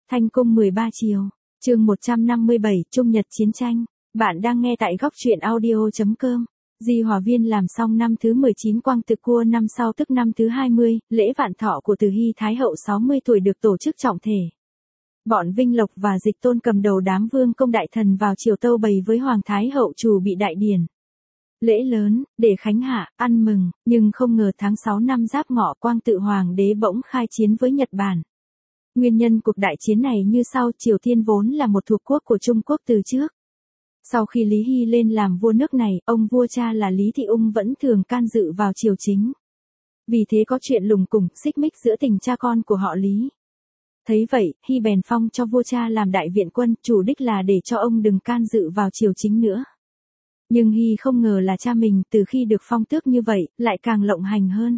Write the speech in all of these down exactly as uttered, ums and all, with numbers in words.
Thanh cung mười ba chiều, chương một trăm năm mươi bảy, Trung Nhật chiến tranh. Bạn đang nghe tại góc truyện audio chấm com. Di Hòa Viên làm xong năm thứ mười chín quang tự cua năm sau tức năm thứ hai mươi, lễ vạn thọ của Từ Hy Thái hậu sáu mươi tuổi được tổ chức trọng thể. Bọn Vinh Lộc và Dịch Tôn cầm đầu đám vương công đại thần vào triều tâu bày với Hoàng Thái hậu chủ bị đại điển. Lễ lớn, để khánh hạ, ăn mừng, nhưng không ngờ tháng sáu năm Giáp Ngọ quang tự hoàng đế bỗng khai chiến với Nhật Bản. Nguyên nhân cuộc đại chiến này như sau: Triều Tiên vốn là một thuộc quốc của Trung Quốc từ trước. Sau khi Lý Hy lên làm vua nước này, ông vua cha là Lý Thị Ung vẫn thường can dự vào triều chính. Vì thế có chuyện lùng củng, xích mích giữa tình cha con của họ Lý. Thấy vậy, Hy bèn phong cho vua cha làm đại viện quân, chủ đích là để cho ông đừng can dự vào triều chính nữa. Nhưng Hy không ngờ là cha mình từ khi được phong tước như vậy, lại càng lộng hành hơn.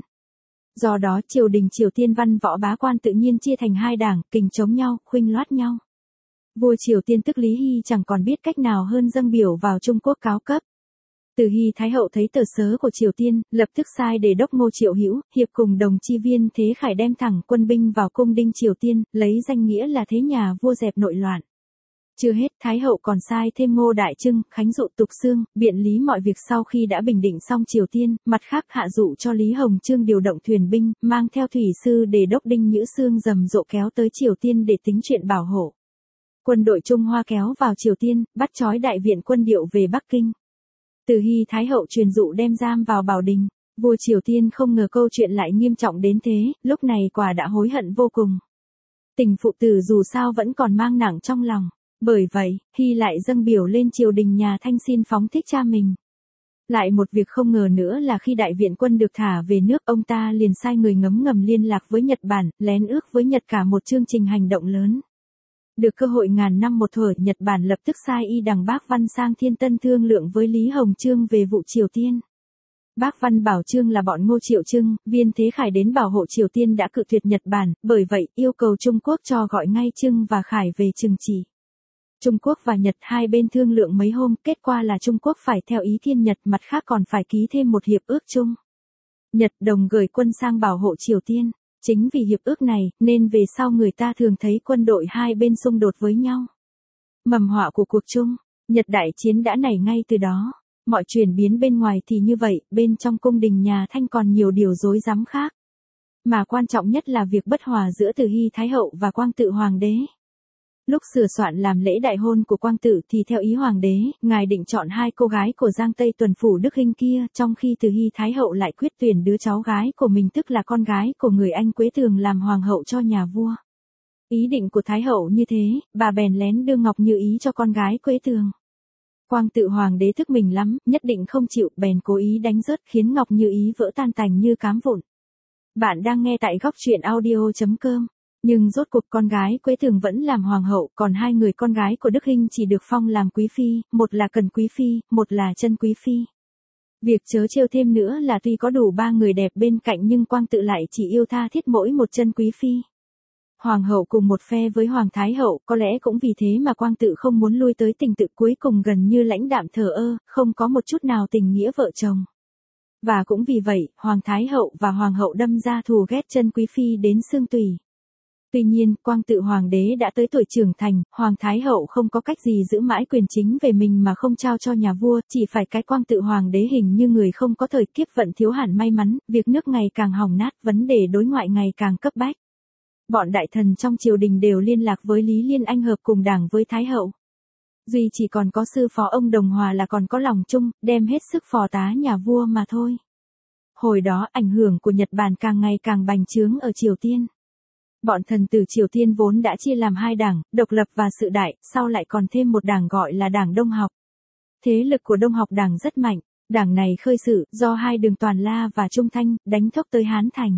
Do đó triều đình Triều Tiên văn võ bá quan tự nhiên chia thành hai đảng, kình chống nhau, khuynh loát nhau. Vua Triều Tiên tức Lý Hy chẳng còn biết cách nào hơn dâng biểu vào Trung Quốc cáo cấp. Từ Hy Thái hậu thấy tờ sớ của Triều Tiên, lập tức sai để đốc Ngô Triệu Hữu, hiệp cùng đồng chi viên Thế Khải đem thẳng quân binh vào cung đinh Triều Tiên, lấy danh nghĩa là thế nhà vua dẹp nội loạn. Chưa hết, Thái hậu còn sai thêm Ngô Đại Trưng, Khánh dụ Tục Xương, biện lý mọi việc sau khi đã bình định xong Triều Tiên, mặt khác hạ dụ cho Lý Hồng Chương điều động thuyền binh, mang theo thủy sư để đốc đinh Nhữ Xương rầm rộ kéo tới Triều Tiên để tính chuyện bảo hộ. Quân đội Trung Hoa kéo vào Triều Tiên, bắt trói đại viện quân điệu về Bắc Kinh. Từ Hy Thái hậu truyền dụ đem giam vào Bảo Đình. Vua Triều Tiên không ngờ câu chuyện lại nghiêm trọng đến thế, lúc này quả đã hối hận vô cùng. Tình phụ tử dù sao vẫn còn mang nặng trong lòng. Bởi vậy, Hy lại dâng biểu lên triều đình nhà Thanh xin phóng thích cha mình. Lại một việc không ngờ nữa là khi đại viện quân được thả về nước, ông ta liền sai người ngấm ngầm liên lạc với Nhật Bản, lén ước với Nhật cả một chương trình hành động lớn. Được cơ hội ngàn năm một thở, Nhật Bản lập tức sai y đằng Bác Văn sang Thiên Tân thương lượng với Lý Hồng Chương về vụ Triều Tiên. Bác Văn bảo Chương là bọn Ngô Triệu Trưng, viên Thế Khải đến bảo hộ Triều Tiên đã cự tuyệt Nhật Bản, bởi vậy yêu cầu Trung Quốc cho gọi ngay Trưng và Khải về trừng trị. Trung Quốc và Nhật hai bên thương lượng mấy hôm, kết quả là Trung Quốc phải theo ý kiến Nhật, mặt khác còn phải ký thêm một hiệp ước chung. Nhật đồng gửi quân sang bảo hộ Triều Tiên. Chính vì hiệp ước này, nên về sau người ta thường thấy quân đội hai bên xung đột với nhau. Mầm họa của cuộc Trung Nhật đại chiến đã nảy ngay từ đó. Mọi chuyển biến bên ngoài thì như vậy, bên trong cung đình nhà Thanh còn nhiều điều rối rắm khác. Mà quan trọng nhất là việc bất hòa giữa Từ Hy Thái hậu và Quang tự Hoàng đế. Lúc sửa soạn làm lễ đại hôn của Quang tự thì theo ý Hoàng đế, ngài định chọn hai cô gái của Giang Tây Tuần Phủ Đức Hinh kia, trong khi Từ Hy Thái hậu lại quyết tuyển đứa cháu gái của mình, tức là con gái của người anh Quế Tường làm hoàng hậu cho nhà vua. Ý định của Thái hậu như thế, bà bèn lén đưa Ngọc Như Ý cho con gái Quế Tường. Quang tự Hoàng đế thức mình lắm, nhất định không chịu, bèn cố ý đánh rớt khiến Ngọc Như Ý vỡ tan tành như cám vụn. Bạn đang nghe tại góc truyện audio chấm com. Nhưng rốt cuộc con gái Quế Tường vẫn làm hoàng hậu, còn hai người con gái của Đức Hinh chỉ được phong làm quý phi, một là Cần quý phi, một là Chân quý phi. Việc trớ trêu thêm nữa là tuy có đủ ba người đẹp bên cạnh nhưng Quang tự lại chỉ yêu tha thiết mỗi một Chân quý phi. Hoàng hậu cùng một phe với Hoàng Thái hậu, có lẽ cũng vì thế mà Quang tự không muốn lui tới tình tự, cuối cùng gần như lãnh đạm thờ ơ, không có một chút nào tình nghĩa vợ chồng. Và cũng vì vậy, Hoàng Thái hậu và Hoàng hậu đâm ra thù ghét Chân quý phi đến xương tủy. Tuy nhiên, Quang tự Hoàng đế đã tới tuổi trưởng thành, Hoàng Thái hậu không có cách gì giữ mãi quyền chính về mình mà không trao cho nhà vua, chỉ phải cái Quang tự Hoàng đế hình như người không có thời kiếp vận thiếu hẳn may mắn, việc nước ngày càng hỏng nát, vấn đề đối ngoại ngày càng cấp bách. Bọn đại thần trong triều đình đều liên lạc với Lý Liên Anh hợp cùng đảng với Thái hậu. Duy chỉ còn có sư phó ông Đồng Hòa là còn có lòng chung, đem hết sức phò tá nhà vua mà thôi. Hồi đó ảnh hưởng của Nhật Bản càng ngày càng bành trướng ở Triều Tiên. Bọn thần tử Triều Tiên vốn đã chia làm hai đảng, độc lập và sự đại, sau lại còn thêm một đảng gọi là đảng Đông học. Thế lực của Đông học đảng rất mạnh, đảng này khơi sự do hai Đường Toàn La và Trung Thanh đánh thốc tới Hán Thành.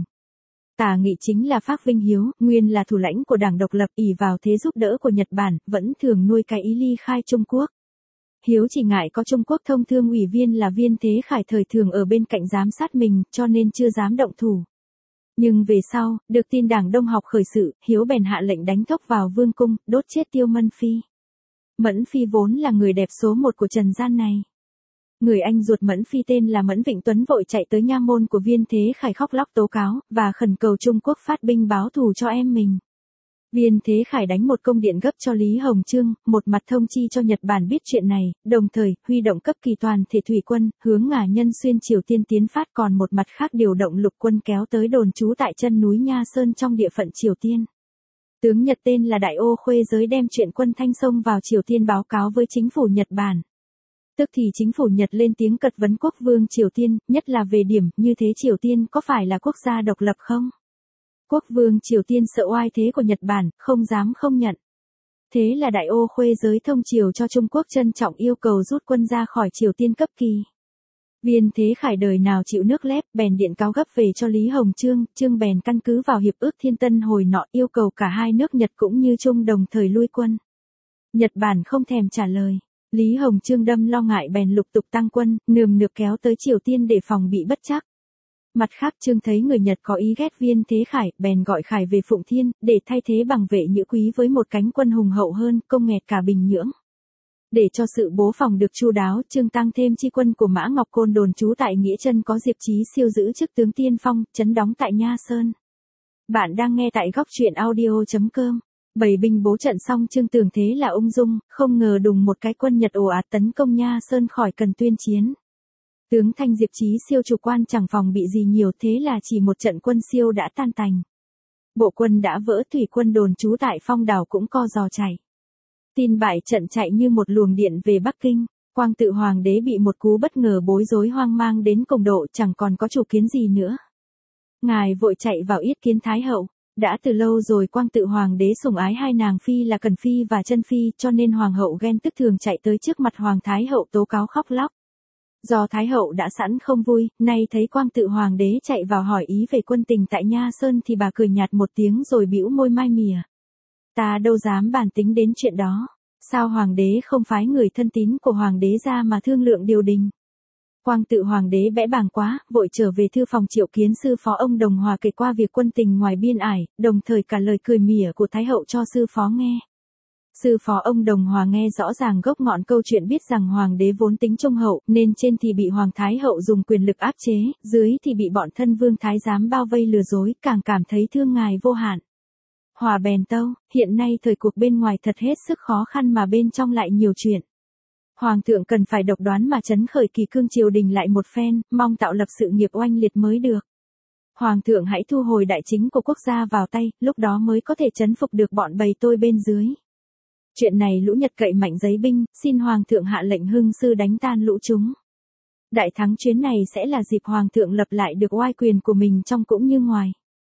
Tả Nghị chính là Phác Vinh Hiếu, nguyên là thủ lãnh của đảng độc lập, ỷ vào thế giúp đỡ của Nhật Bản, vẫn thường nuôi cái ý ly khai Trung Quốc. Hiếu chỉ ngại có Trung Quốc thông thương ủy viên là viên Thế Khải thời thường ở bên cạnh giám sát mình, cho nên chưa dám động thủ. Nhưng về sau, được tin đảng Đông học khởi sự, Hiếu bèn hạ lệnh đánh thốc vào vương cung, đốt chết Tiêu Mẫn Phi. Mẫn Phi vốn là người đẹp số một của trần gian này. Người anh ruột Mẫn Phi tên là Mẫn Vịnh Tuấn vội chạy tới nha môn của viên Thế Khải khóc lóc tố cáo, và khẩn cầu Trung Quốc phát binh báo thù cho em mình. Viên Thế Khải đánh một công điện gấp cho Lý Hồng Chương, một mặt thông chi cho Nhật Bản biết chuyện này, đồng thời huy động cấp kỳ toàn thể thủy quân, hướng ngả nhân xuyên Triều Tiên tiến phát, còn một mặt khác điều động lục quân kéo tới đồn trú tại chân núi Nha Sơn trong địa phận Triều Tiên. Tướng Nhật tên là Đại Ô Khuê Giới đem chuyện quân Thanh xông vào Triều Tiên báo cáo với chính phủ Nhật Bản. Tức thì chính phủ Nhật lên tiếng cật vấn quốc vương Triều Tiên, nhất là về điểm như thế Triều Tiên có phải là quốc gia độc lập không? Quốc vương Triều Tiên sợ oai thế của Nhật Bản, không dám không nhận. Thế là Đại Ô Khuê Giới thông triều cho Trung Quốc trân trọng yêu cầu rút quân ra khỏi Triều Tiên cấp kỳ. Viên Thế Khải đời nào chịu nước lép, bèn điện cáo gấp về cho Lý Hồng Chương, Chương bèn căn cứ vào hiệp ước Thiên Tân hồi nọ yêu cầu cả hai nước Nhật cũng như Trung đồng thời lui quân. Nhật Bản không thèm trả lời. Lý Hồng Chương đâm lo ngại bèn lục tục tăng quân, nườm nượp kéo tới Triều Tiên để phòng bị bất trắc. Mặt khác Chương thấy người Nhật có ý ghét Viên Thế Khải, bèn gọi Khải về Phụng Thiên, để thay thế bằng Vệ Nhữ Quý với một cánh quân hùng hậu hơn, công nghẹt cả Bình Nhưỡng. Để cho sự bố phòng được chu đáo, Chương tăng thêm chi quân của Mã Ngọc Côn đồn trú tại Nghĩa Chân có Diệp Chí Siêu giữ chức tướng tiên phong, trấn đóng tại Nha Sơn. Bạn đang nghe tại góc truyện audio chấm com. Bảy binh bố trận xong Chương tưởng thế là ung dung, không ngờ đùng một cái quân Nhật ồ ạt tấn công Nha Sơn khỏi cần tuyên chiến. Tướng Thanh Diệp Chí Siêu chủ quan chẳng phòng bị gì nhiều, thế là chỉ một trận quân siêu đã tan tành. Bộ quân đã vỡ, thủy quân đồn trú tại Phong Đảo cũng co giò chạy. Tin bại trận chạy như một luồng điện về Bắc Kinh, Quang Tự Hoàng đế bị một cú bất ngờ bối rối hoang mang đến cùng độ, chẳng còn có chủ kiến gì nữa. Ngài vội chạy vào yết kiến Thái hậu. Đã từ lâu rồi Quang Tự Hoàng đế sủng ái hai nàng phi là Cần Phi và Chân Phi, cho nên Hoàng hậu ghen tức thường chạy tới trước mặt Hoàng Thái hậu tố cáo khóc lóc. Do Thái hậu đã sẵn không vui, nay thấy Quang Tự Hoàng đế chạy vào hỏi ý về quân tình tại Nha Sơn thì bà cười nhạt một tiếng rồi bĩu môi mai mỉa. Ta đâu dám bàn tính đến chuyện đó, sao Hoàng đế không phái người thân tín của Hoàng đế ra mà thương lượng điều đình. Quang Tự Hoàng đế bẽ bàng quá, vội trở về thư phòng triệu kiến sư phó ông Đồng Hòa kể qua việc quân tình ngoài biên ải, đồng thời cả lời cười mỉa của Thái hậu cho sư phó nghe. Sư phó ông Đồng Hòa nghe rõ ràng gốc ngọn câu chuyện, biết rằng Hoàng đế vốn tính trung hậu, nên trên thì bị Hoàng Thái hậu dùng quyền lực áp chế, dưới thì bị bọn thân vương thái giám bao vây lừa dối, càng cảm thấy thương ngài vô hạn. Hòa bèn tâu, hiện nay thời cuộc bên ngoài thật hết sức khó khăn mà bên trong lại nhiều chuyện. Hoàng thượng cần phải độc đoán mà trấn khởi kỳ cương triều đình lại một phen, mong tạo lập sự nghiệp oanh liệt mới được. Hoàng thượng hãy thu hồi đại chính của quốc gia vào tay, lúc đó mới có thể trấn phục được bọn bầy tôi bên dưới. Chuyện này lũ Nhật cậy mạnh giấy binh, xin Hoàng thượng hạ lệnh hưng sư đánh tan lũ chúng. Đại thắng chuyến này sẽ là dịp Hoàng thượng lập lại được oai quyền của mình trong cũng như ngoài.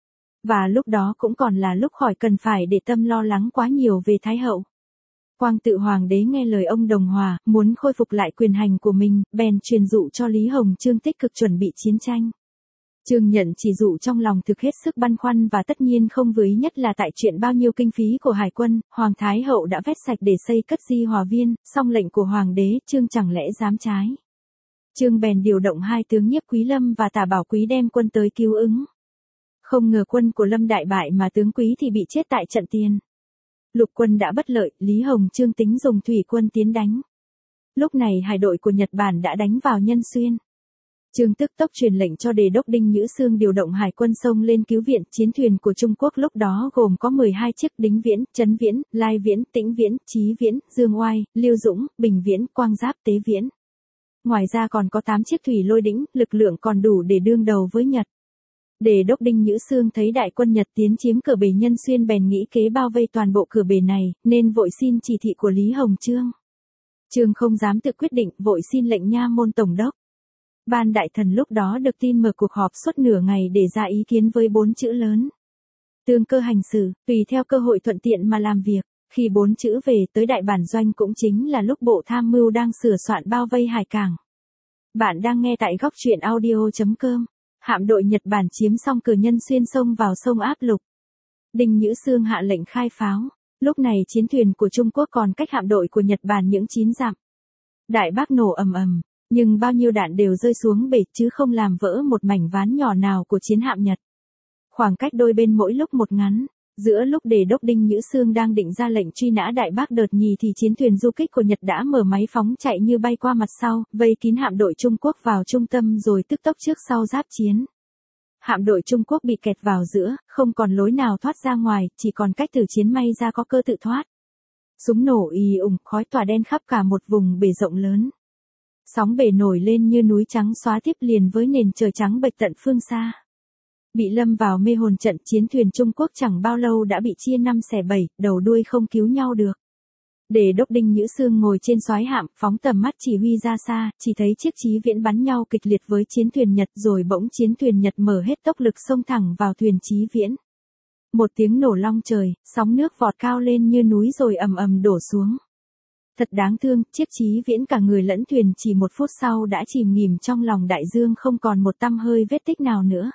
Và lúc đó cũng còn là lúc khỏi cần phải để tâm lo lắng quá nhiều về Thái hậu. Quang Tự Hoàng đế nghe lời ông Đồng Hòa, muốn khôi phục lại quyền hành của mình, bèn truyền dụ cho Lý Hồng Chương tích cực chuẩn bị chiến tranh. Chương nhận chỉ dụ trong lòng thực hết sức băn khoăn và tất nhiên không vừa ý, nhất là tại chuyện bao nhiêu kinh phí của hải quân, Hoàng Thái hậu đã vét sạch để xây cất Di Hòa Viên, song lệnh của Hoàng đế, Chương chẳng lẽ dám trái. Chương bèn điều động hai tướng Nhiếp Quý Lâm và Tả Bảo Quý đem quân tới cứu ứng. Không ngờ quân của Lâm đại bại mà tướng Quý thì bị chết tại trận tiền. Lục quân đã bất lợi, Lý Hồng Chương tính dùng thủy quân tiến đánh. Lúc này hải đội của Nhật Bản đã đánh vào Nhân Xuyên. Chương tức tốc truyền lệnh cho Đề đốc Đinh Nhữ Xương điều động hải quân sông lên cứu viện. Chiến thuyền của Trung Quốc lúc đó gồm có mười hai chiếc: Đính Viễn, Trấn Viễn, Lai Viễn, Tĩnh Viễn, Chí Viễn, Dương Oai, Liêu Dũng, Bình Viễn, Quang Giáp, Tế Viễn. Ngoài ra còn có tám chiếc thủy lôi đĩnh, lực lượng còn đủ để đương đầu với Nhật. Đề đốc Đinh Nhữ Xương thấy đại quân Nhật tiến chiếm cửa bể Nhân Xuyên bèn nghĩ kế bao vây toàn bộ cửa bể này, nên vội xin chỉ thị của Lý Hồng Chương. Chương không dám tự quyết định, vội xin lệnh Nha môn tổng đốc. Ban đại thần lúc đó được tin mở cuộc họp suốt nửa ngày để ra ý kiến với bốn chữ lớn. Tương cơ hành xử, tùy theo cơ hội thuận tiện mà làm việc. Khi bốn chữ về tới đại bản doanh cũng chính là lúc Bộ Tham mưu đang sửa soạn bao vây hải cảng. Bạn đang nghe tại góc truyện audio chấm com. Hạm đội Nhật Bản chiếm xong cửa Nhân Xuyên sông vào sông áp lục. Đinh Nhữ Xương hạ lệnh khai pháo. Lúc này chiến thuyền của Trung Quốc còn cách hạm đội của Nhật Bản những chín dặm. Đại bác nổ ầm ầm, nhưng bao nhiêu đạn đều rơi xuống bể chứ không làm vỡ một mảnh ván nhỏ nào của chiến hạm Nhật. Khoảng cách đôi bên mỗi lúc một ngắn. Giữa lúc Đề đốc Đinh Nhữ Xương đang định ra lệnh truy nã đại bác đợt nhì thì chiến thuyền du kích của Nhật đã mở máy phóng chạy như bay qua mặt sau, vây kín hạm đội Trung Quốc vào trung tâm rồi tức tốc trước sau giáp chiến. hạm đội Trung Quốc bị kẹt vào giữa, không còn lối nào thoát ra ngoài, chỉ còn cách từ chiến may ra có cơ tự thoát. Súng nổ ì ùng, khói tỏa đen khắp cả một vùng bể rộng lớn. Sóng bể nổi lên như núi trắng xóa tiếp liền với nền trời trắng bệch tận phương xa. Bị lâm vào mê hồn trận, chiến thuyền Trung Quốc chẳng bao lâu đã bị chia năm xẻ bảy, đầu đuôi không cứu nhau được. Để đốc Đinh Nhữ Xương ngồi trên soái hạm, phóng tầm mắt chỉ huy ra xa, chỉ thấy chiếc Chí Viễn bắn nhau kịch liệt với chiến thuyền Nhật, rồi bỗng chiến thuyền Nhật mở hết tốc lực xông thẳng vào thuyền Chí Viễn. Một tiếng nổ long trời, sóng nước vọt cao lên như núi rồi ầm ầm đổ xuống. Thật đáng thương, chiếc Chí Viễn cả người lẫn thuyền chỉ một phút sau đã chìm nghỉm trong lòng đại dương, không còn một tăm hơi vết tích nào nữa.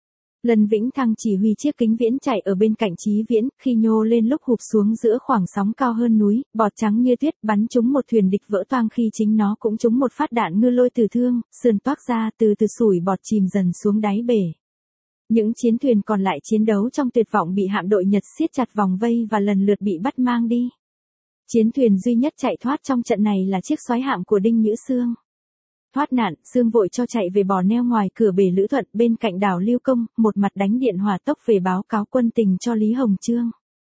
Lân Vĩnh Thăng chỉ huy chiếc Kính Viễn chạy ở bên cạnh Chí Viễn, khi nhô lên lúc hụp xuống giữa khoảng sóng cao hơn núi, bọt trắng như tuyết bắn trúng một thuyền địch vỡ toang, khi chính nó cũng trúng một phát đạn ngư lôi tử thương, sườn toác ra, từ từ sủi bọt chìm dần xuống đáy bể. Những chiến thuyền còn lại chiến đấu trong tuyệt vọng bị hạm đội Nhật siết chặt vòng vây và lần lượt bị bắt mang đi. Chiến thuyền duy nhất chạy thoát trong trận này là chiếc soái hạm của Đinh Nhữ Xương. Thoát nạn, Xương vội cho chạy về bò neo ngoài cửa bể Lữ Thuận bên cạnh đảo Lưu Công, một mặt đánh điện hỏa tốc về báo cáo quân tình cho Lý Hồng Chương.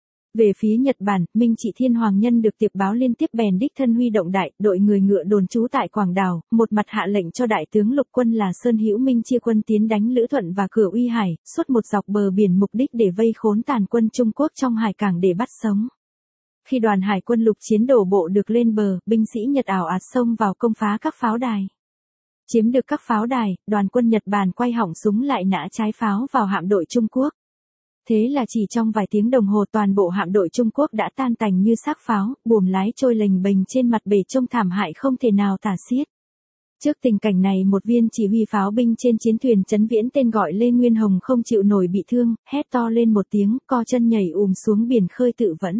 Về phía Nhật Bản, Minh Trị Thiên Hoàng nhân được tiệp báo liên tiếp bèn đích thân huy động đại đội người ngựa đồn trú tại Quảng Đảo, một mặt hạ lệnh cho đại tướng lục quân là Sơn Hữu Minh chia quân tiến đánh Lữ Thuận và cửa Uy Hải, suốt một dọc bờ biển, mục đích để vây khốn tàn quân Trung Quốc trong hải cảng để bắt sống. Khi đoàn hải quân lục chiến đổ bộ được lên bờ, binh sĩ Nhật ảo ạt xông vào công phá các pháo đài. Chiếm được các pháo đài, đoàn quân Nhật Bản quay họng súng lại nã trái pháo vào hạm đội Trung Quốc. Thế là chỉ trong vài tiếng đồng hồ toàn bộ hạm đội Trung Quốc đã tan tành như xác pháo, buồm lái trôi lềnh bềnh trên mặt bể trông thảm hại không thể nào tả xiết. Trước tình cảnh này, một viên chỉ huy pháo binh trên chiến thuyền Trấn Viễn tên gọi Lê Nguyên Hồng không chịu nổi bị thương, hét to lên một tiếng, co chân nhảy ùm xuống biển khơi tự vẫn.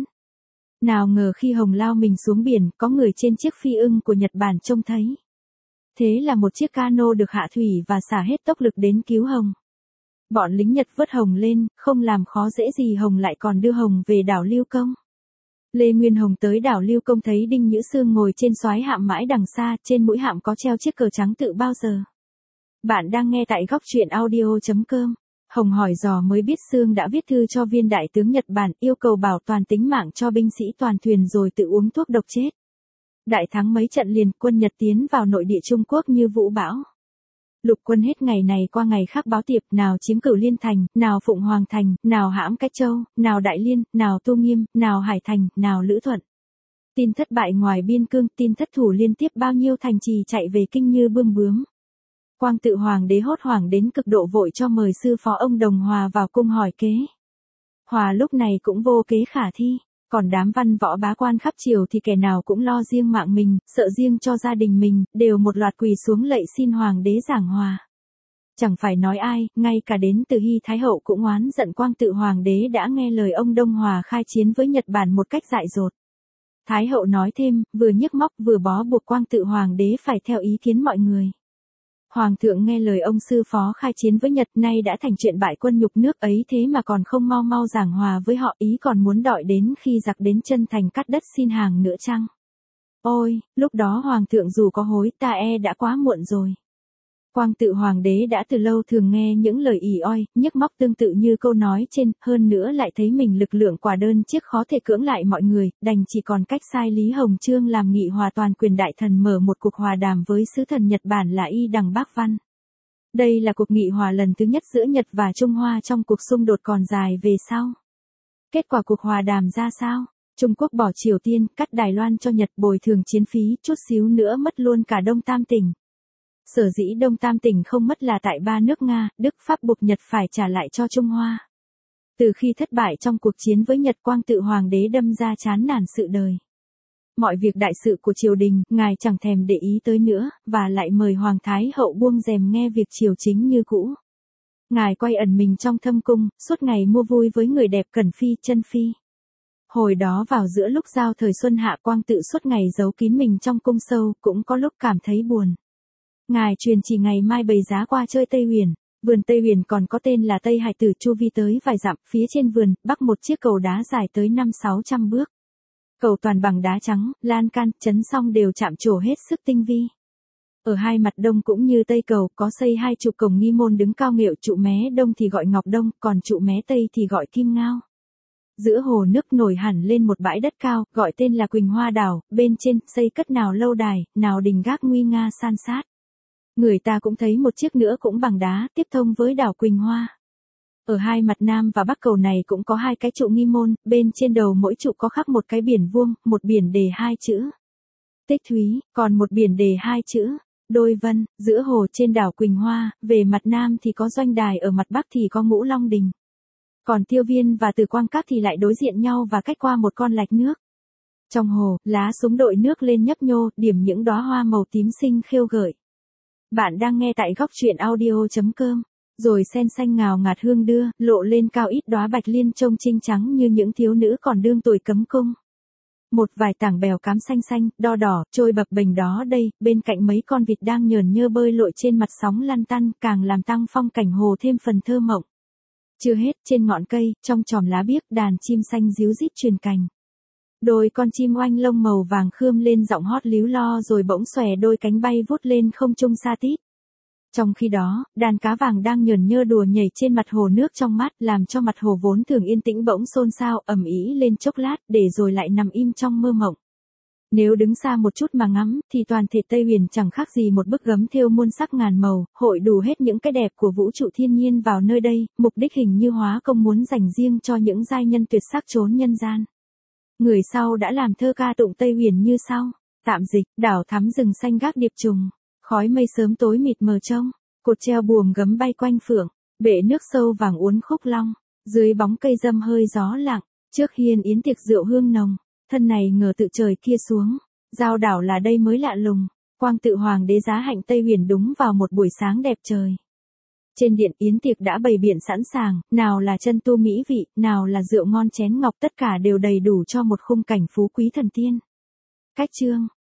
Nào ngờ khi Hồng lao mình xuống biển, có người trên chiếc Phi Ưng của Nhật Bản trông thấy. Thế là một chiếc cano được hạ thủy và xả hết tốc lực đến cứu Hồng. Bọn lính Nhật vớt Hồng lên, không làm khó dễ gì Hồng lại còn đưa Hồng về đảo Lưu Công. Lê Nguyên Hồng tới đảo Lưu Công thấy Đinh Nhữ Xương ngồi trên soái hạm mãi đằng xa, trên mũi hạm có treo chiếc cờ trắng tự bao giờ. Bạn đang nghe tại góc truyện audio chấm com. Hồng hỏi dò mới biết Xương đã viết thư cho viên đại tướng Nhật Bản yêu cầu bảo toàn tính mạng cho binh sĩ toàn thuyền rồi tự uống thuốc độc chết. Đại thắng mấy trận liền, quân Nhật tiến vào nội địa Trung Quốc như vũ bão. Lục quân hết ngày này qua ngày khác báo tiệp, nào chiếm Cửu Liên Thành, nào Phụng Hoàng Thành, nào hãm Cách Châu, nào Đại Liên, nào Tu Nghiêm, nào Hải Thành, nào Lữ Thuận. Tin thất bại ngoài biên cương, tin thất thủ liên tiếp bao nhiêu thành trì chạy về kinh như bươm bướm. Quang Tự Hoàng đế hốt hoảng đến cực độ, vội cho mời sư phó ông Đồng Hòa vào cung hỏi kế. Hòa lúc này cũng vô kế khả thi. Còn đám văn võ bá quan khắp triều thì kẻ nào cũng lo riêng mạng mình, sợ riêng cho gia đình mình, đều một loạt quỳ xuống lạy xin hoàng đế giảng hòa. Chẳng phải nói ai, ngay cả đến Từ Hy Thái Hậu cũng oán giận Quang Tự Hoàng đế đã nghe lời ông Đông Hòa khai chiến với Nhật Bản một cách dại dột. Thái Hậu nói thêm, vừa nhức móc vừa bó buộc Quang Tự Hoàng đế phải theo ý kiến mọi người. Hoàng thượng nghe lời ông sư phó khai chiến với Nhật, nay đã thành chuyện bại quân nhục nước ấy, thế mà còn không mau mau giảng hòa với họ, ý còn muốn đợi đến khi giặc đến chân thành cắt đất xin hàng nữa chăng? Ôi, lúc đó Hoàng thượng dù có hối ta e đã quá muộn rồi. Quang Tự Hoàng đế đã từ lâu thường nghe những lời ỉ oi, nhức móc tương tự như câu nói trên, hơn nữa lại thấy mình lực lượng quả đơn chiếc khó thể cưỡng lại mọi người, đành chỉ còn cách sai Lý Hồng Chương làm nghị hòa toàn quyền đại thần mở một cuộc hòa đàm với sứ thần Nhật Bản là Y Đằng Bác Văn. Đây là cuộc nghị hòa lần thứ nhất giữa Nhật và Trung Hoa trong cuộc xung đột còn dài về sau. Kết quả cuộc hòa đàm ra sao? Trung Quốc bỏ Triều Tiên, cắt Đài Loan cho Nhật, bồi thường chiến phí, chút xíu nữa mất luôn cả Đông Tam tỉnh. Sở dĩ Đông Tam tỉnh không mất là tại ba nước Nga, Đức, Pháp buộc Nhật phải trả lại cho Trung Hoa. Từ khi thất bại trong cuộc chiến với Nhật, Quang Tự Hoàng đế đâm ra chán nản sự đời. Mọi việc đại sự của triều đình, ngài chẳng thèm để ý tới nữa, và lại mời Hoàng Thái Hậu buông rèm nghe việc triều chính như cũ. Ngài quay ẩn mình trong thâm cung, suốt ngày mua vui với người đẹp Cẩn Phi, Chân Phi. Hồi đó vào giữa lúc giao thời xuân hạ, Quang Tự suốt ngày giấu kín mình trong cung sâu, cũng có lúc cảm thấy buồn. Ngài truyền chỉ ngày mai bày giá qua chơi Tây Huyền. Vườn Tây Huyền còn có tên là Tây Hải Tử, chu vi tới vài dặm, phía trên vườn, bắc một chiếc cầu đá dài tới năm sáu trăm bước. Cầu toàn bằng đá trắng, lan can, chấn song đều chạm trổ hết sức tinh vi. Ở hai mặt đông cũng như tây cầu có xây hai trụ cổng nghi môn đứng cao nghệu, trụ mé đông thì gọi Ngọc Đông, còn trụ mé tây thì gọi Kim Ngao. Giữa hồ nước nổi hẳn lên một bãi đất cao, gọi tên là Quỳnh Hoa Đảo, bên trên xây cất nào lâu đài, nào đình gác nguy nga san sát. Người ta cũng thấy một chiếc nữa cũng bằng đá, tiếp thông với đảo Quỳnh Hoa. Ở hai mặt nam và bắc cầu này cũng có hai cái trụ nghi môn, bên trên đầu mỗi trụ có khắc một cái biển vuông, một biển đề hai chữ Tích Thúy, còn một biển đề hai chữ Đôi Vân. Giữa hồ trên đảo Quỳnh Hoa, về mặt nam thì có Doanh Đài, ở mặt bắc thì có Ngũ Long Đình. Còn Tiêu Viên và Từ Quang Các thì lại đối diện nhau và cách qua một con lạch nước. Trong hồ, lá súng đội nước lên nhấp nhô, điểm những đóa hoa màu tím xinh khêu gợi. Bạn đang nghe tại góc truyện audio chấm com. Rồi sen xanh ngào ngạt hương đưa, lộ lên cao ít đóa bạch liên trông trinh trắng như những thiếu nữ còn đương tuổi cấm cung. Một vài tảng bèo cám xanh xanh, đo đỏ, trôi bập bềnh đó đây, bên cạnh mấy con vịt đang nhờn nhơ bơi lội trên mặt sóng lăn tăn, càng làm tăng phong cảnh hồ thêm phần thơ mộng. Chưa hết, trên ngọn cây, trong chòm lá biếc, đàn chim xanh ríu rít truyền cành. Đôi con chim oanh lông màu vàng khươm lên giọng hót líu lo rồi bỗng xòe đôi cánh bay vút lên không trung xa tít. Trong khi đó, đàn cá vàng đang nhờn nhơ đùa nhảy trên mặt hồ nước trong mát, làm cho mặt hồ vốn thường yên tĩnh bỗng xôn xao, ầm ĩ lên chốc lát, để rồi lại nằm im trong mơ mộng. Nếu đứng xa một chút mà ngắm, thì toàn thể Tây Huyền chẳng khác gì một bức gấm thêu muôn sắc ngàn màu, hội đủ hết những cái đẹp của vũ trụ thiên nhiên vào nơi đây, mục đích hình như hóa công muốn dành riêng cho những giai nhân tuyệt sắc trốn nhân gian. Người sau đã làm thơ ca tụng Tây Huyền như sau: Tạm dịch, đảo thắm rừng xanh gác điệp trùng, khói mây sớm tối mịt mờ trông, cột treo buồm gấm bay quanh phượng, bể nước sâu vàng uốn khúc long, dưới bóng cây dâm hơi gió lặng, trước hiên yến tiệc rượu hương nồng, thân này ngờ tự trời kia xuống, giao đảo là đây mới lạ lùng, quang tự hoàng đế giá hạnh Tây Huyền đúng vào một buổi sáng đẹp trời. Trên điện yến tiệc đã bày biện sẵn sàng, nào là chân tu mỹ vị, nào là rượu ngon chén ngọc, tất cả đều đầy đủ cho một khung cảnh phú quý thần tiên. Cách chương